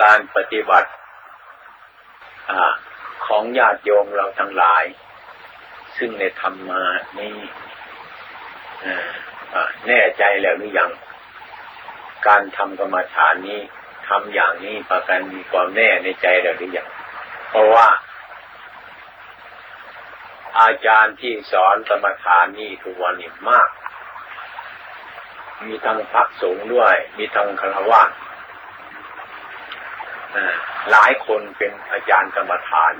การปฏิบัติของญาติโยมเราทั้งหลายซึ่งในธรรมานี้แน่ใจแล้วหรือยังการทำกรรมฐานนี้ทำอย่างนี้ประกันมีความแน่ในใจแล้วหรือยังเพราะว่าอาจารย์ที่สอนกรรมฐานนี้ทุกวันนี้มากมีทั้งพระสงฆ์ด้วยมีทั้งฆราวาสหลายคนเป็นอาจารย์กรรมฐาน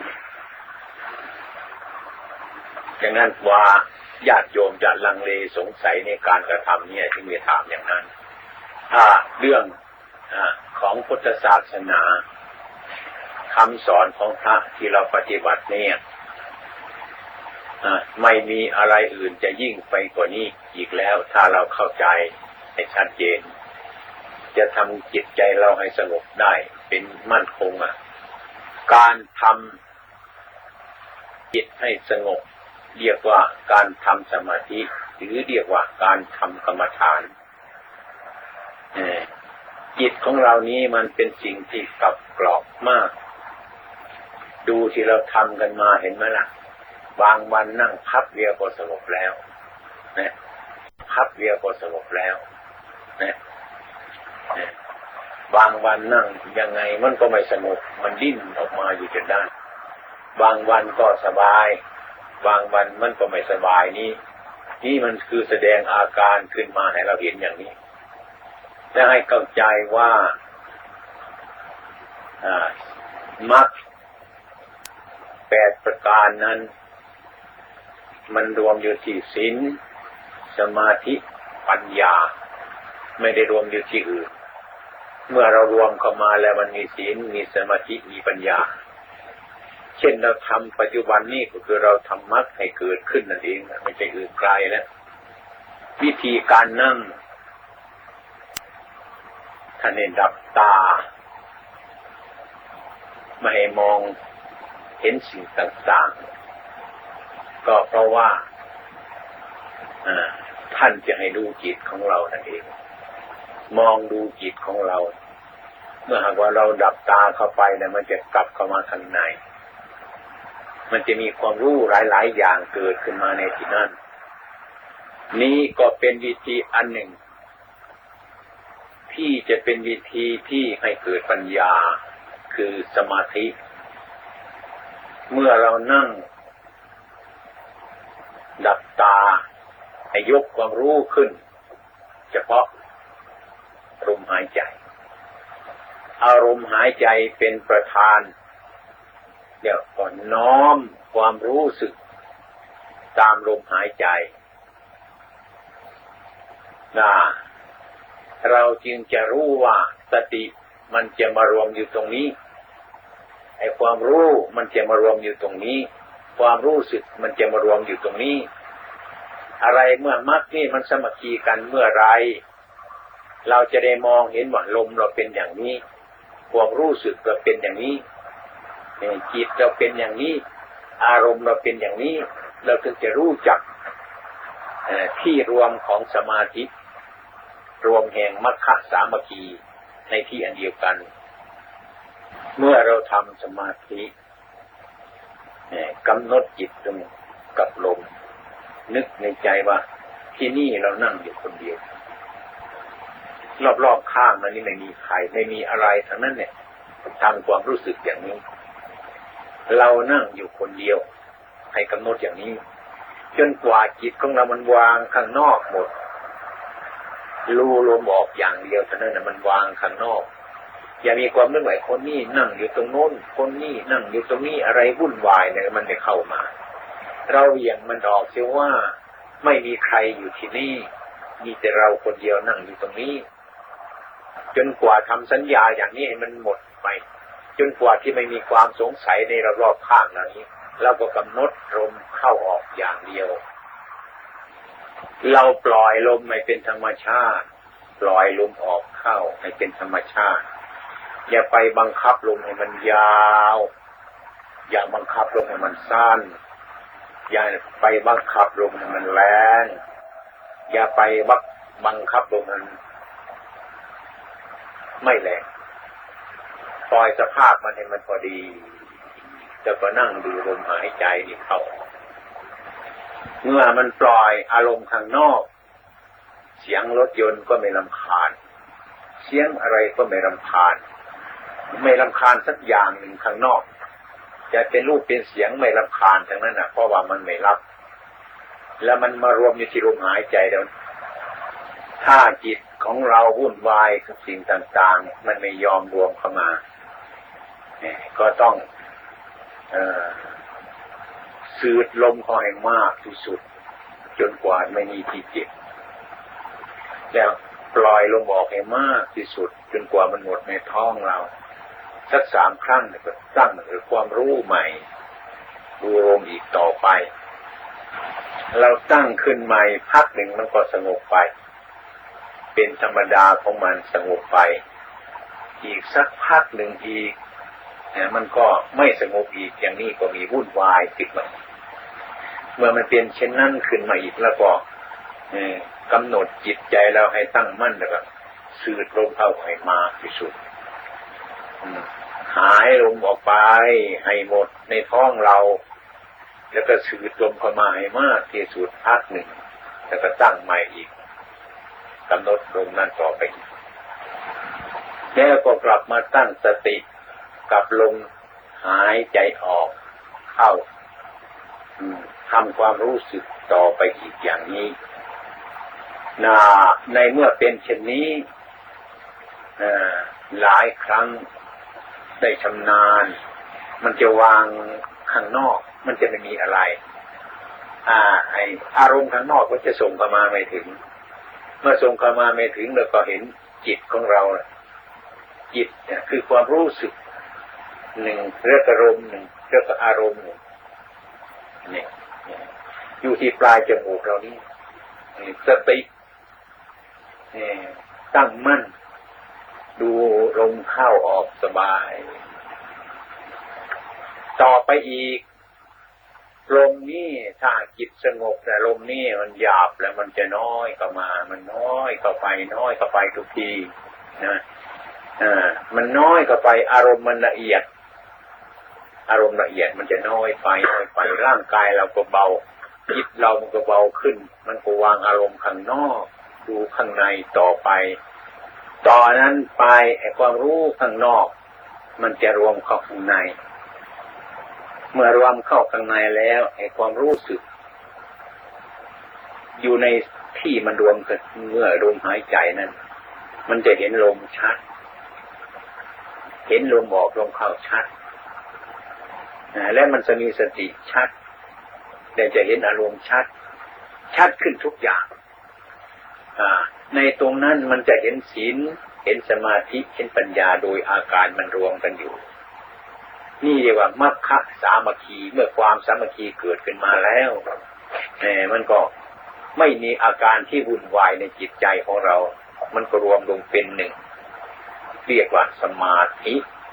ดังนั้นว่าญาติโยมจะลังเลสงสัยในการกระทำเนี่ยที่มีถามอย่างนั้นถ้าเรื่องของพุทธศาสนาคำสอนของพระที่เราปฏิบัติเนี่ยไม่มีอะไรอื่นจะยิ่งไปกว่านี้อีกแล้วถ้าเราเข้าใจให้ชัดเจนจะทำจิตใจเราให้สงบได้เป็นมั่นคงการทำจิตให้สงบเรียกว่าการทำสมาธิหรือเรียกว่าการทำกรรมฐานจิตของเรานี้มันเป็นสิ่งที่กลับกรอกมากดูที่เราทำกันมาเห็นไหมล่ะบางวันนั่งพับเดียวก็สงบแล้วนะพับเดียวก็สงบแล้วนะบางวันนั่งยังไงมันก็ไม่สงบมันดิ้นออกมาอยู่จนได้บางวันก็สบายบางวันมันก็ไม่สบายนี่มันคือแสดงอาการขึ้นมาให้เราเห็นอย่างนี้และให้เข้าใจว่ามรรค8ประการนั้นมันรวมอยู่ที่ศีลสมาธิปัญญาไม่ได้รวมอยู่ที่อื่นเมื่อเรารวมเข้ามาแล้วมันมีศีลมีสมาธิมีปัญญาเช่นเราทำปัจจุบันนี้ก็คือเราทำมรรคให้เกิดขึ้นนั่นเองไม่ใช่อื่นไกลแล้ววิธีการนั่งท่านให้ดับตาไม่ให้มองเห็นสิ่งต่างๆก็เพราะว่าท่านจะให้ดูจิตของเรานั่นเองมองดูจิตของเราเมื่อหากว่าเราดับตาเข้าไปเนี่ยมันจะกลับเข้ามาข้างในมันจะมีความรู้หลายๆอย่างเกิดขึ้นมาในที่นั้นนี้ก็เป็นวิธีอันหนึ่งที่จะเป็นวิธีที่ให้เกิดปัญญาคือสมาธิเมื่อเรานั่งดับตาให้ยกความรู้ขึ้นเฉพาะลมหายใจอารมณ์หายใจเป็นประธานเดี๋ยวก่อนน้อมความรู้สึกตามลมหายใจเราจึงจะรู้ว่าสติมันจะมารวมอยู่ตรงนี้ไอ้ความรู้มันจะมารวมอยู่ตรงนี้ความรู้สึกมันจะมารวมอยู่ตรงนี้อะไรเมื่อมรรคนี่มันสามัคคีกันเมื่อไรเราจะได้มองเห็นว่าลมเราเป็นอย่างนี้ความรู้สึกเราเป็นอย่างนี้จิตเราเป็นอย่างนี้อารมณ์เราเป็นอย่างนี้เราถึงจะรู้จักที่รวมของสมาธิรวมแห่งมรรคสามัคคีในที่อันเดียวกันเมื่อเราทำสมาธิกำหนดจิตลงกับลมนึกในใจว่าที่นี่เรานั่งอยู่คนเดียวรอบๆข้างนั้นนี่ไม่มีใครไม่มีอะไรทั้งนั้นเนี่ยทำความรู้สึกอย่างนี้เรานั่งอยู่คนเดียวให้กำหนดอย่างนี้จนกว่าจิตของเรามันวางข้างนอกหมดรู้ลมออกอย่างเดียวเท่านั้นน่ะมันวางข้างนอกอย่ามีความนึกว่าคนนี้นั่งอยู่ตรงโน้นคนนี้นั่งอยู่ตรงนี้อะไรวุ่นวายเนี่ยมันไม่เข้ามาเราอย่างมันออกเสียว่าไม่มีใครอยู่ที่นี่มีแต่เราคนเดียวนั่งอยู่ตรงนี้จนกว่าทำสัญญาอย่างนี้ให้มันหมดไปจนกว่าที่ไม่มีความสงสัยในรอบๆข้างนี้เราก็กำหนดลมเข้าออกอย่างเดียวเราปล่อยลมให้เป็นธรรมชาติปล่อยลมออกเข้าให้เป็นธรรมชาติอย่าไปบังคับลมให้มันยาวอย่าบังคับลมให้มันสั้นอย่าไปบังคับลมให้มันแรงอย่าไปบังคับลมมันไม่แรงปล่อยสภาพมันให้มันพอดีแล้วก็นั่งดูลมหายใจนี่เข้าเมื่อมันปล่อยอารมณ์ข้างนอกเสียงรถยนต์ก็ไม่รำคาญเสียงอะไรก็ไม่รำคาญสักอย่างหนึ่งข้างนอกจะเป็นรูปเป็นเสียงไม่รำคาญทั้งนั้นนะเพราะว่ามันไม่รับแล้วมันมารวมอยู่ที่ลมหายใจแล้วถ้าจิตของเราวุ่นวายกับสิ่งต่างๆมันไม่ยอมรวมเข้ามาก็ต้องสูดลมเข้าให้มากที่สุดจนกว่าไม่มีที่เจ็บแล้วปล่อยลมออกให้มากที่สุดจนกว่ามันหมดในท้องเราสัก3 ครั้งก็ตั้งความรู้ใหม่ดูลมอีกต่อไปเราตั้งขึ้นใหม่พักหนึ่งมันก็สงบไปเป็นธรรมดาของมันสงบไปอีกสักพักหนึ่งอีกมันก็ไม่สงบอีกอย่างนี้ก็มีวุ่นวายขึ้นมาเมื่อมันเป็นเช่นนั้นขึ้นมาอีกแล้วก็กำหนดจิตใจเราให้ตั้งมั่นแล้วก็สูดลมเข้าให้มากที่สุดหายลมออกไปให้หมดในท้องเราแล้วก็สูดลมเข้ามาให้มากที่สุดพักหนึ่งแล้วก็ตั้งใหม่อีกกำหนดลมนั้นต่อไปแล้วก็กลับมาตั้งสติกับลมหายใจออกเข้าทำความรู้สึกต่อไปอีกอย่างนี้ในเมื่อเป็นเช่นนี้หลายครั้งได้ชำนาญมันจะวางข้างนอกมันจะไม่มีอะไรอารมณ์ข้างนอกก็จะส่งเข้ามาไม่ถึงเมื่อส่งเข้ามาไม่ถึงเราก็เห็นจิตของเราจิตเนี่ยคือความรู้สึกหนึ่งเรื่องอารมณ์หนึ่งเรื่องอารมณ์หนึ่งเนี่ยอยู่ที่ปลายจมูกเรานี่สติตั้งมั่นดูลมเข้าออกสบายต่อไปอีกลมนี่ถ้าจิตสงบแต่ลมนี่มันหยาบแล้วมันจะน้อยเข้ามามันน้อยเข้าไปทุกทีนะมันน้อยเข้าไปอารมณ์มันละเอียดมันจะน้อยไปร่างกายเราก็เบาจิตเรามันก็เบาขึ้นมันก็วางอารมณ์ข้างนอกดูข้างในต่อไปต่อนั้นไปความรู้ข้างนอกมันจะรวมเข้าข้างในเมื่อรวมเข้าข้างในแล้วความรู้สึกอยู่ในที่มันรวมกันเมื่อลมหายใจนั้นมันจะเห็นลมชัดเห็นลมออกลมเข้าชัดและมันจะมีสติชัดแต่จะเห็นอารมณ์ชัดขึ้นทุกอย่างในตรงนั้นมันจะเห็นศีลเห็นสมาธิเห็นปัญญาโดยอาการมันรวมกันอยู่นี่เรียกว่ามัคคะสามัคคีเมื่อความสามัคคีเกิดขึ้นมาแล้วมันก็ไม่มีอาการที่วุ่นวายในจิตใจของเรามันก็รวมลงเป็นหนึ่งเรียกว่าสมาธิ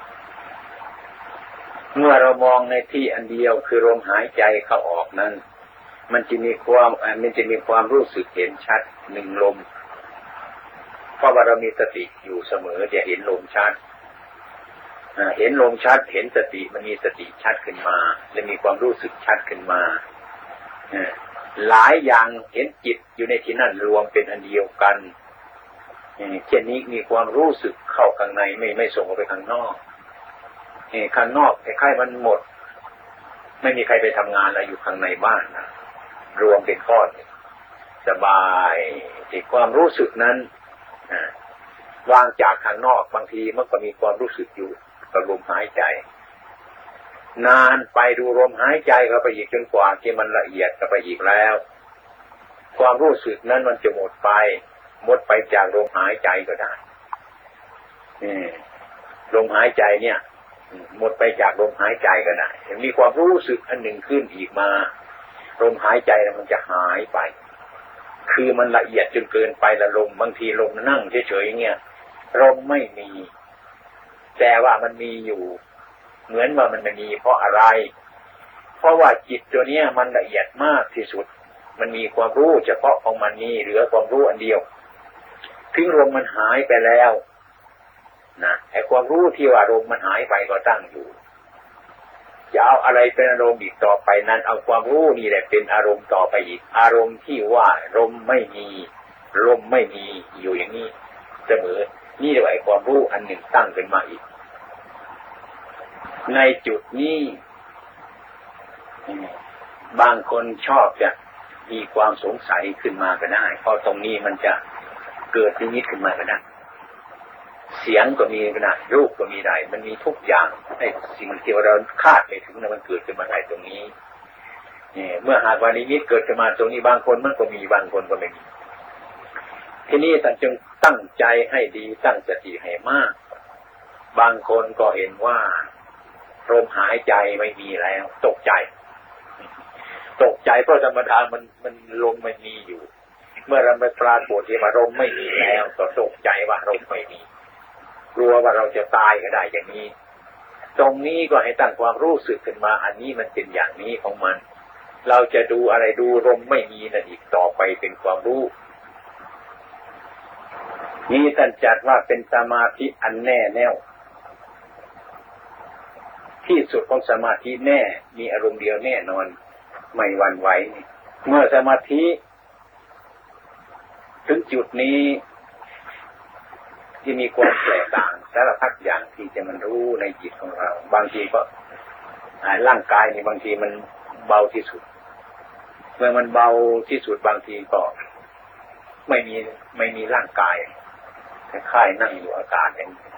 เมื่อเรามองในที่อันเดียวคือลมหายใจเข้าออกนั้นมันจะมีความรู้สึกเห็นชัดหนึ่งลมเพราะว่าเรามีสติอยู่เสมอจะเห็นลมชัดเห็นลมชัดเห็นสติมันมีสติชัดขึ้นมาและมีความรู้สึกชัดขึ้นมาหลายอย่างเห็นจิตอยู่ในที่นั่นรวมเป็นอันเดียวกันเช่นนี้มีความรู้สึกเข้าข้างในไม่ส่งออกไปข้างนอกข้างนอกคล้ายๆมันหมดไม่มีใครไปทำงานอะไรอยู่ข้างในบ้านนะรวมเป็นก้อนสบายที่ความรู้สึกนั้นวางจากข้างนอกบางทีมันก็มีความรู้สึกอยู่กับลมหายใจนานไปดูลมหายใจเข้าไปอีกจนกว่าที่มันละเอียดเข้าไปอีกแล้วความรู้สึกนั้นมันจะหมดไปจากลมหายใจก็ได้ลมหายใจเนี่ยหมดไปจากลมหายใจก็ได้มีความรู้สึกอันหนึ่งขึ้นอีกมาลมหายใจมันจะหายไปคือมันละเอียดจนเกินไปละลมบางทีลมนั่งเฉยๆเงี้ยลมไม่มีแต่ว่ามันมีอยู่เหมือนว่ามันไม่มีเพราะอะไรเพราะว่าจิตตัวเนี้ยมันละเอียดมากที่สุดมันมีความรู้เฉพาะของมันนี่เหลือความรู้อันเดียวถึงลมมันหายไปแล้วนะไอ้ความรู้ที่ว่าอารมณ์มันหายไปก็ตั้งอยู่จะเอาอะไรเป็นอารมณ์อีกต่อไปนั้นเอาความรู้นี่แหละเป็นอารมณ์ต่อไปอีกอารมณ์ที่ว่าลมไม่มีอยู่อย่างนี้เสมอนี่เรียกว่าไอ้ความรู้อันหนึ่งตั้งขึ้นมาอีกในจุดนี้บางคนชอบจะมีความสงสัยขึ้นมาก็ได้เพราะตรงนี้มันจะเกิดนิมิตขึ้นมาก็ได้เสียงก็มีก็ได้รูปก็มีได้มันมีทุกอย่างไอ้สิ่งที่เราคาดไม่ถึงมันเกิดขึ้นมาได้ตรงนี้เมื่อหากว่านิมิตเกิดขึ้นมาตรงนี้บางคนมันก็มีบางคนก็ไม่มีทีนี้ท่านจึงตั้งใจให้ดีตั้งสติให้มากบางคนก็เห็นว่าลมหายใจไม่มีแล้วตกใจเพราะธรรมดามันลมไม่มีอยู่เมื่อเราไปปราศน์ที่ว่าลมไม่มีแล้วก็ตกใจว่าลมไม่มีกลัวว่าเราจะตายก็ได้อย่างนี้ตรงนี้ก็ให้ตั้งความรู้สึกขึ้นมาอันนี้มันเป็นอย่างนี้ของมันเราจะดูอะไรดูลมไม่มีนั่นอีกต่อไปเป็นความรู้นี่ท่านจัดว่าเป็นสมาธิอันแน่แน่วที่สุดของสมาธิแน่มีอารมณ์เดียวแน่นอนไม่หวั่นไหวเมื่อสมาธิถึงจุดนี้ที่มีความแตกต่างสารพัดอย่างที่จะมันรู้ในจิตของเราบางทีก็ร่างกายนี่บางทีมันเบาที่สุดเมื่อมันเบาที่สุดบางทีก็ไม่มีร่างกายคล้ายๆนั่งอยู่อากาศอย่างนี้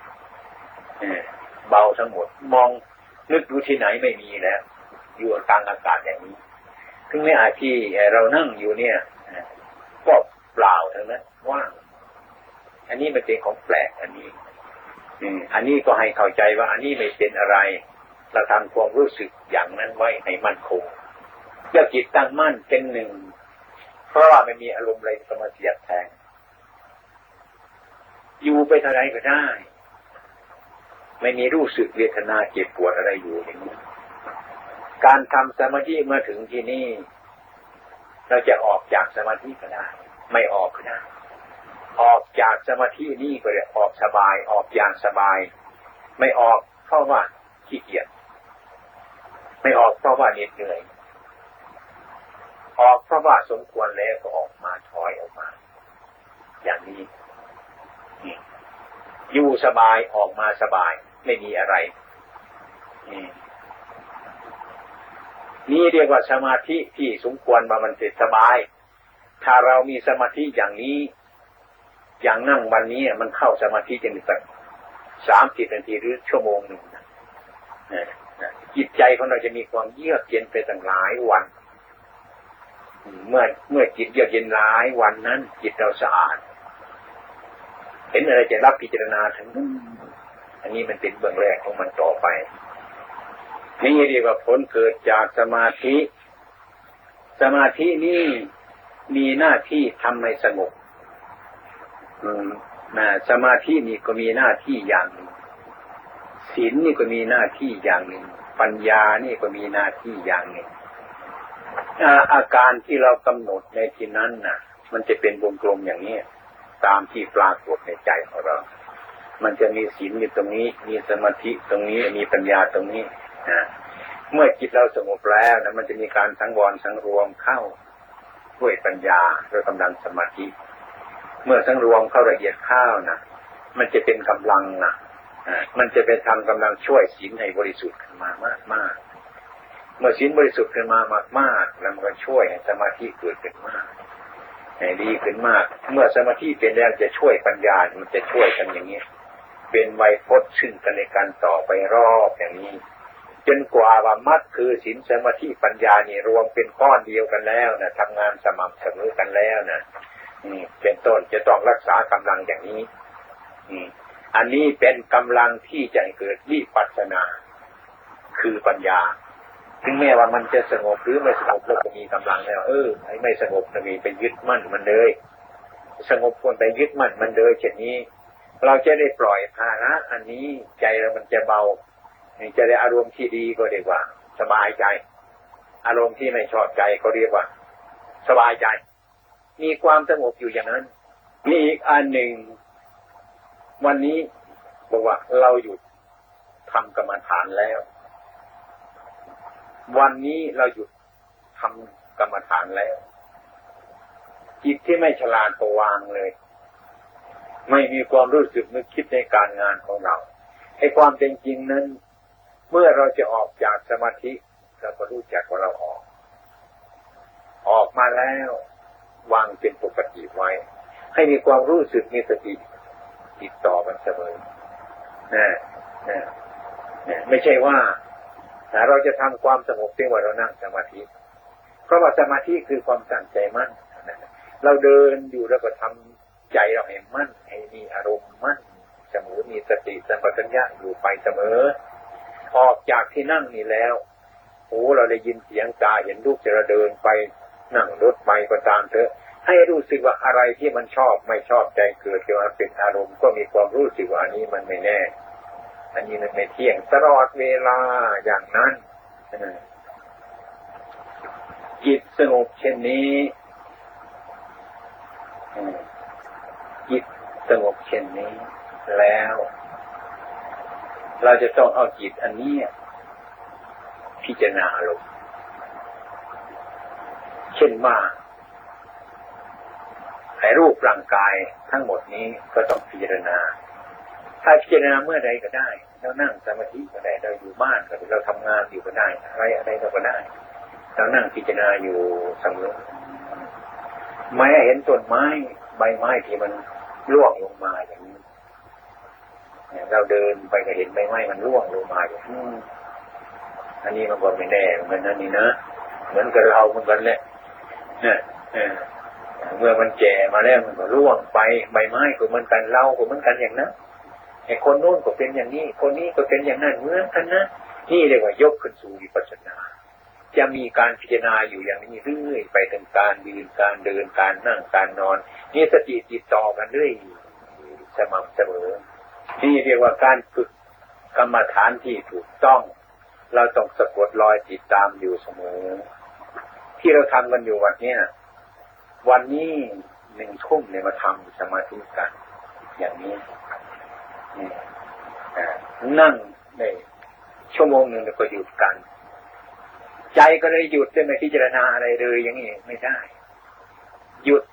เบาทั้งหมดมองนึกดูที่ไหนไม่มีแล้วอยู่กลางอากาศอย่างนี้ถึงแม้ที่เรานั่งอยู่เนี่ยก็เปล่าทั้งนั้นว่างอันนี้มันเป็นของแปลกอันนี้ก็ให้เข้าใจว่าอันนี้ไม่เป็นอะไรเราทำความรู้สึกอย่างนั้นไว้ให้มั่นคงเพื่อจิตตั้งมั่นเป็นหนึ่งเพราะว่าไม่มีอารมณ์อะไรจะมาเสียดแทงอยู่ไปเท่าไรก็ได้ไม่มีรู้สึกเวทนาเจ็บปวดอะไรอยู่อย่างนี้การทำสมาธิเมื่อถึงที่นี่เราจะออกจากสมาธิก็ได้ไม่ออกก็ได้ออกจากสมาธินี่ก็เลยออกสบายออกอย่างสบายไม่ออกเพราะว่าขี้เกียจไม่ออกเพราะว่าเหน็ดเหนื่อยออกเพราะว่าสมควรแล้วก็ออกมาถอยออกมาอย่างนี้อยู่สบายออกมาสบายไม่มีอะไรนี่เรียกว่าสมาธิที่สมควรว่ามันเป็นสบายถ้าเรามีสมาธิอย่างนี้อย่างนั่งวันนี้มันเข้าสมาธิจะมีสัก30 นาทีหรือชั่วโมงหนึ่งจิตใจของเราจะมีความเยือกเย็นไปตั้งหลายวันเมื่อจิตเยือกเย็นหลายวันนั้นจิตเราสะอาดเห็นอะไรจะรับพิจารณาทั้งนั้นอันนี้มันเป็นเบื้องแรกของมันต่อไปนี่เรียกว่าผลเกิดจากสมาธิสมาธินี่มีหน้าที่ทำให้สงบสมาธินี่ก็มีหน้าที่อย่างหนึ่งศีลนี่ก็มีหน้าที่อย่างหนึ่งปัญญานี่ก็มีหน้าที่อย่างหนึ่งอาการที่เรากำหนดในที่นั้นน่ะมันจะเป็นวงกลมอย่างนี้ตามที่ปรากฏในใจของเรามันจะมีศีลอยู่ตรงนี้มีสมาธิตรงนี้มีปัญญาตรงนี้เมื่อจิตเราสงบแล้วนะมันจะมีการสังวรสังรวมเข้าด้วยปัญญาด้วยกำลังสมาธิเมื่อสังรวมเข้าละเอียดเข้านะมันจะเป็นกำลังนะมันจะเป็นทำกำลังช่วยศีลให้บริสุทธิ์ขึ้นมามากๆเมื่อศีลบริสุทธิ์ขึ้นมามากๆแล้วมันก็ช่วยให้สมาธิเกิดขึ้นมากให้ดีขึ้นมากเมื่อสมาธิเป็นแล้วจะช่วยปัญญามันจะช่วยกันอย่างนี้เป็นไวยพจน์ซึ่งกันและกันต่อไปรอบอย่างนี้จนกว่าว่ามรรคคือศีลสมาธิปัญญานี่รวมเป็นก้อนเดียวกันแล้วนะทำงานสม่ำเสมอกันแล้วนะเป็นต้นจะต้องรักษากำลังอย่างนี้อันนี้เป็นกำลังที่จะเกิดวิปัสสนาคือปัญญาถึงแม้ว่ามันจะสงบหรือไม่สงบเราก็มีกำลังแล้วไอ้ไม่สงบจะมีไปยึดมั่นมันเลยสงบควรไปยึดมั่นมันเลยเช่นนี้เราจะได้ปล่อยภาระอันนี้ใจเรามันจะเบาจะได้อารมณ์ที่ดีก็เรียกว่าสบายใจอารมณ์ที่ไม่ชอบใจก็เรียกว่าสบายใจมีความสงบอยู่อย่างนั้นมีอีกอันหนึ่งวันนี้บอกว่าเราหยุดทำกรรมฐานแล้ววันนี้เราหยุดทำกรรมฐานแล้วจิตที่ไม่ฉลาดก็วางเลยไม่มีความรู้สึกนึกคิดในการงานของเราไอ้ความเป็นจริงนั้นเมื่อเราจะออกจากสมาธิเราก็รู้จักว่าเราออกมาแล้ววางเป็นปกติไว้ให้มีความรู้สึกมีสติติดต่อกันเสมอไม่ใช่ว่าเราจะทำความสงบเพียงว่าเรานั่งสมาธิเพราะว่าสมาธิคือความตั้งใจมั่นเราเดินอยู่แล้วก็ทำใจเราให้มั่นให้มีอารมณ์มั่นเสมอมีสติสัมปชัญญะอยู่ไปเสมอออกจากที่นั่งนี่แล้วหูเราได้ยินเสียงตาเห็นรูปจะเดินไปนั่งรถไปก็ตามเถอะให้รู้สึกว่าอะไรที่มันชอบไม่ชอบใจเกิดขึ้นมาเป็นอารมณ์ก็มีความรู้สึกว่าอันนี้มันไม่แน่อันนี้มันไม่เที่ยงตลอดเวลาอย่างนั้นจิตสงบเช่นนี้จิตสงบเช่นนี้แล้วเราจะต้องเอาจิตอันนี้พิจารณาลงเช่นว่าให้รูปร่างกายทั้งหมดนี้ก็ต้องพิจารณาถ้าพิจารณาเมื่อใดก็ได้เรานั่งสมาธิก็ได้เราอยู่บ้านก็ได้เราทำงานอยู่ก็ได้อะไรเราก็ได้เรานั่งพิจารณาอยู่เสมอไม่เห็นต้นไม้ใบไม้ที่มันร่วงลงมาอย่างนี้เราเดินไปก็เห็นใบไม้มันร่วงลงมาอย่างนี้อันนี้มันก็ไม่แน่เหมือนนั่นนี่นะเหมือนกับเราเหมือนกันแหละเนี่ยเมื่อมันแก่มาแล้วมันก็ร่วงไปใบไม้ก็เหมือนกันเราก็เหมือนกันอย่างนั้นไอ้คนโน้นก็เป็นอย่างนี้คนนี้ก็เป็นอย่างนั้นเหมือนกันนะนี่เรียกว่ายกขึ้นสู่วิปัสสนาจะมีการพิจารณาอยู่อย่างนี้เรื่อยไปถึงการยืนการเดินการนั่งการนอนนี่สติติดต่อกันเรื่อยสม่ำเสมอนี่เรียกว่าการฝึกกรรมฐานที่ถูกต้องเราต้องสะกดรอยติดตามอยู่เสมอที่เราทำกันอยู่วันนี้1 ทุ่มเนี่ยมาทำสมาธิกันอย่างนี้นั่งในชั่วโมงหนึ่งแล้วก็หยุดกันใจก็เลยหยุดจะไม่พิจารณาอะไรเลยอย่างนี้ไม่ได้หยุด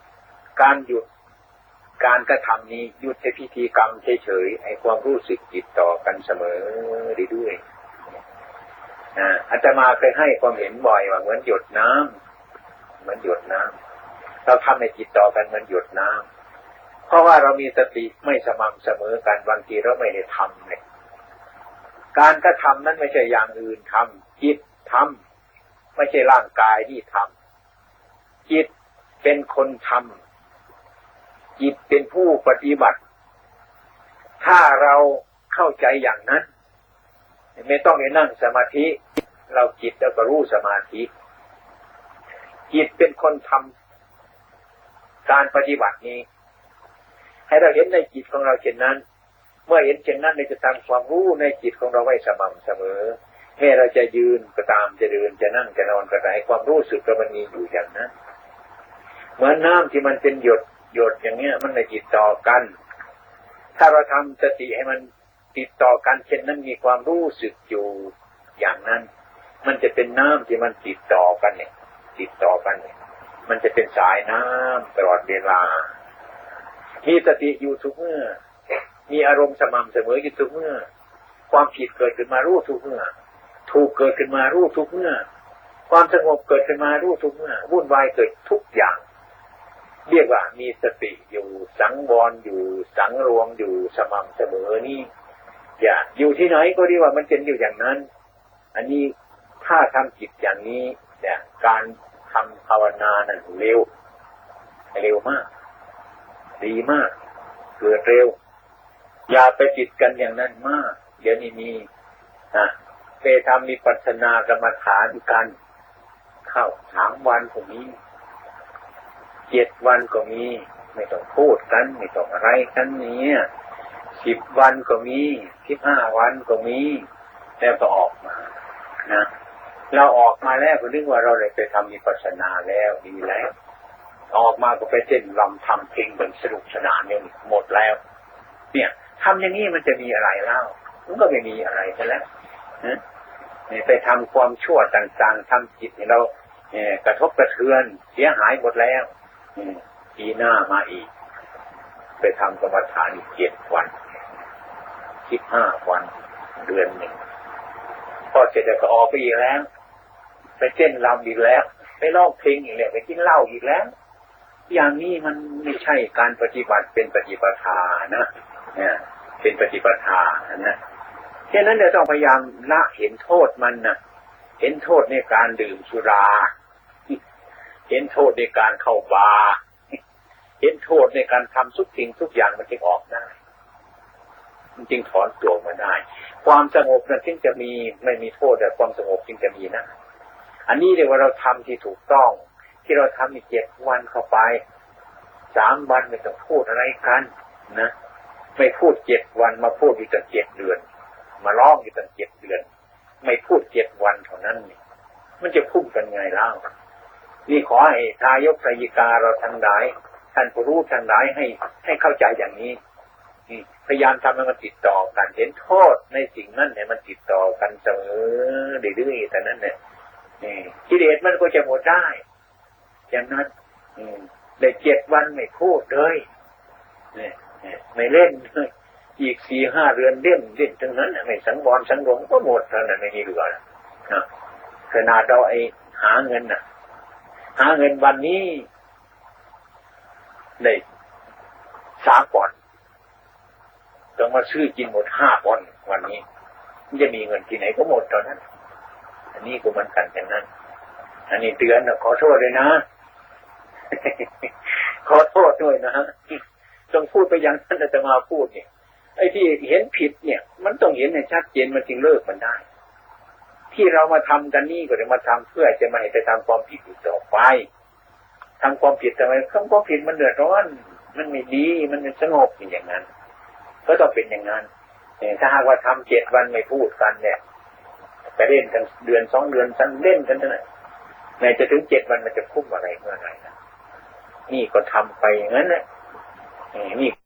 การกระทำนี้หยุดในพิธีกรรมเฉยๆให้ความรู้สึกติดต่อกันเสมอเรื่อยๆอาตมาเคยให้ความเห็นบ่อยว่าเหมือนหยดน้ำเราทำในจิตต่อกันเหมือนหยดน้ำเพราะว่าเรามีสติไม่สม่ำเสมอกันบางทีเราไม่ได้ทำเนี่ยการกระทำนั้นไม่ใช่อย่างอื่นทำจิตทำไม่ใช่ร่างกายที่ทำจิตเป็นคนทำจิตเป็นผู้ปฏิบัติถ้าเราเข้าใจอย่างนั้นไม่ต้องไปนั่งสมาธิเราจิตแล้วก็รู้สมาธิจิตเป็นคนทำการปฏิบัตินี้ให้เราเห็นในจิตของเราเช่นนั้นเมื่อเห็นเช่นนั้นเราจะทำความรู้ในจิตของเราไว้สม่ำเสมอแม้เราจะยืนก็ตามจะเดินจะนั่งจะนอนก็ได้ความรู้สึกเรามันมีอยู่อย่างนั้นเหมือนน้ำที่มันเป็นหยดอย่างเงี้ยมันไม่ติดต่อกันถ้าเราทำสติให้มันติดต่อกันเช่นนั้นมีความรู้สึกอยู่อย่างนั้นมันจะเป็นน้ำที่มันติดต่อกันเนี่ยมันจะเป็นสายน้ำตลอดเวลามีสติอยู่ทุกเมื่อมีอารมณ์สม่ำเสมออยู่ทุกเมื่อความผิดเกิดขึ้นมารู้ทุกเมื่อถูกเกิดขึ้นมารู้ทุกเมื่อความสงบเกิดขึ้นมารู้ทุกเมื่อวุ่นวายเกิดทุกอย่างเรียกว่ามีสติอยู่สังวรอยู่สังรวมอยู่สม่ำเสมอนี่อย่าอยู่ที่ไหนก็ดีว่ามันเป็นอยู่อย่างนั้นอันนี้ถ้าทำจิตอย่างนี้เนี่ยการทำภาวนานั้นเร็วมากดีมากเกิดเร็วอย่าไปติดกันอย่างนั้นมากเดี๋ยวนี้มีไปทำมีปัสนากรรมฐานกันเข้า3 วันก็มี7 วันก็มีไม่ต้องพูดกันไม่ต้องอะไรกันเนี่ย10 วันก็มี15 วันก็มีแล้วก็ออกมานะเราออกมาแล้วก็นึกว่าเราได้ไปทำมีปัสนาแล้วดีแล้วออกมาก็ไปเต้นรำทำเพลงเป็นสนุกสนานเนี่ยหมดแล้วเนี่ยททำอย่างนี้มันจะมีอะไรเล่ามันก็ไม่มีอะไรซะแล้วไปทำความชั่วต่างๆทำจิตให้เรากระทบกระเทือนเสียหายหมดแล้วปีหน้ามาอีกไปทำกรรมฐานอีก7 วัน15 วันเดือนหนึ่งพอเสร็จแล้วก็ออกไปอีกแล้วไปเต้นรำอีกแล้วไปร้องเพลงอีกแล้วไปกินเหล้าอีกแล้วอย่างนี้มันไม่ใช่การปฏิบัติเป็นปฏิปทานะเป็นปฏิปทานะฉะนั้นเราต้องพยายามละเห็นโทษมันนะเห็นโทษในการดื่มสุราเห็นโทษในการเข้าบาร์เห็นโทษในการทำทุกสิ่งทุกอย่างมันจึงออกได้มันจึงถอนตัวมาได้ความสงบนั้นจึงจะมีไม่มีโทษแต่ความสงบจึงจะมีนะอันนี้เรียกว่าเราทำที่ถูกต้องที่เราทำอีก7 วันเข้าไป3 วันไม่ต้องพูดอะไรกันนะไม่พูด7 วันมาพูดอีกตั้ง7 เดือนมาร้องอีกตั้ง7 เดือนไม่พูด7 วันเท่านั้นนี่มันจะพุ่งกันไงเล่านี่ขอให้ทายกทายิกาเราทั้งหลายท่านผู้รู้ทั้งหลายให้เข้าใจอย่างนี้พยายามทำให้มันติดต่อกันเห็นโทษในสิ่งนั้นเนี่ยมันติดต่อกันเสมอเรื่อยๆแต่นั้นเนี่ยกิเลสมันก็จะหมดได้อย่างนั้นได้7 วันไม่พูดเลยไม่เล่นเลยอีก4-5 เดือนเล่นทั้งนั้นไม่สังวรสังรวมก็หมดเท่านั้นไม่มีเหลือนะขนาดเราหาเงินหาเงินวันนี้ได้3 ปอนด์ต้องมาซื้อกินหมด5 ปอนด์วันนี้มันจะมีเงินที่ไหนก็หมดตอนนั้นอันนี้ก็มันกันอย่างนั้นอันนี้เตือนนะขอโทษเลยนะขอโทษด้วยนะฮะต้องพูดไปอย่างนั้นจะมาพูดเนี่ยไอ้ที่เห็นผิดเนี่ยมันต้องเห็นให้ชัดเจนมันจึงเลิกมันได้ที่เรามาทำกันนี่ก็จะมาทำเพื่อจะไม่ให้ไปทำความผิดอีกต่อไปทำความผิดทำไมความผิดมันเดือดร้อนมันไม่ดีมันไม่สงบอย่างนั้นก็ต้องเป็นอย่างนั้นถ้าหากว่าทำ7 วันไม่พูดกันเนี่ยไปเล่นกันเดือน2 เดือนฉันเล่นกันเท่านั้นในจะถึง7 วันมันจะพุ่งอะไรเมื่อไหร่นะนี่ก็ทำไปอย่างนั้นนะนี่